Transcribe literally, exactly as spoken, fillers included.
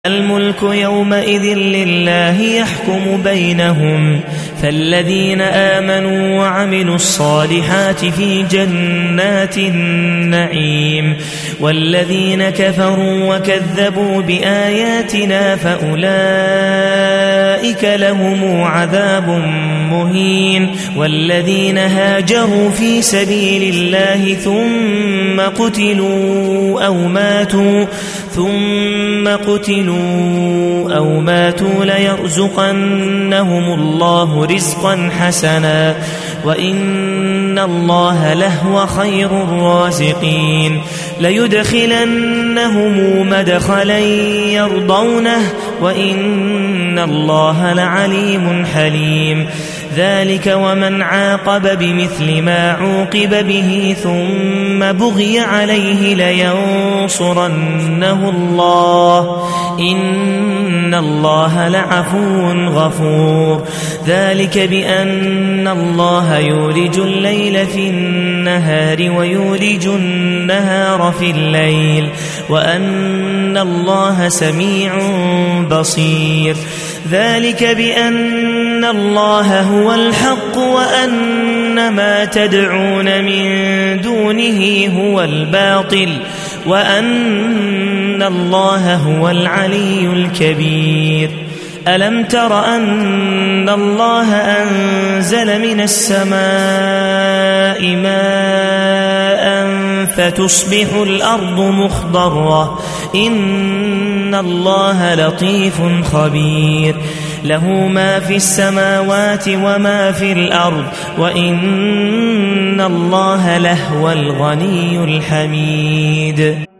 الملك يومئذ لله يحكم بينهم فالذين آمنوا وعملوا الصالحات في جنات النعيم والذين كفروا وكذبوا بآياتنا فأولئك لهم عذاب مهين والذين هاجروا في سبيل الله ثم قتلوا أو ماتوا ثم قتلوا أو ماتوا ليرزقنهم الله رزقا حسنا وإن الله لهو خير الرازقين ليدخلنهم مدخلا يرضونه وإن الله لعليم حليم ذلك ومن عاقب بمثل ما عوقب به ثم بغي عليه لينصرنه الله إن الله لعفو غفور ذلك بأن الله يولج الليل في النهار ويولج النهار في الليل وأن الله سميع بصير ذلك بأن الله هو الحق وأن ما تدعون من دونه هو الباطل وأن الله هو العلي الكبير ألم تر أن الله أنزل من السماء ماء فتصبح الأرض مخضرة إن الله لطيف خبير له ما في السماوات وما في الأرض وإن الله لهو الغني الحميد.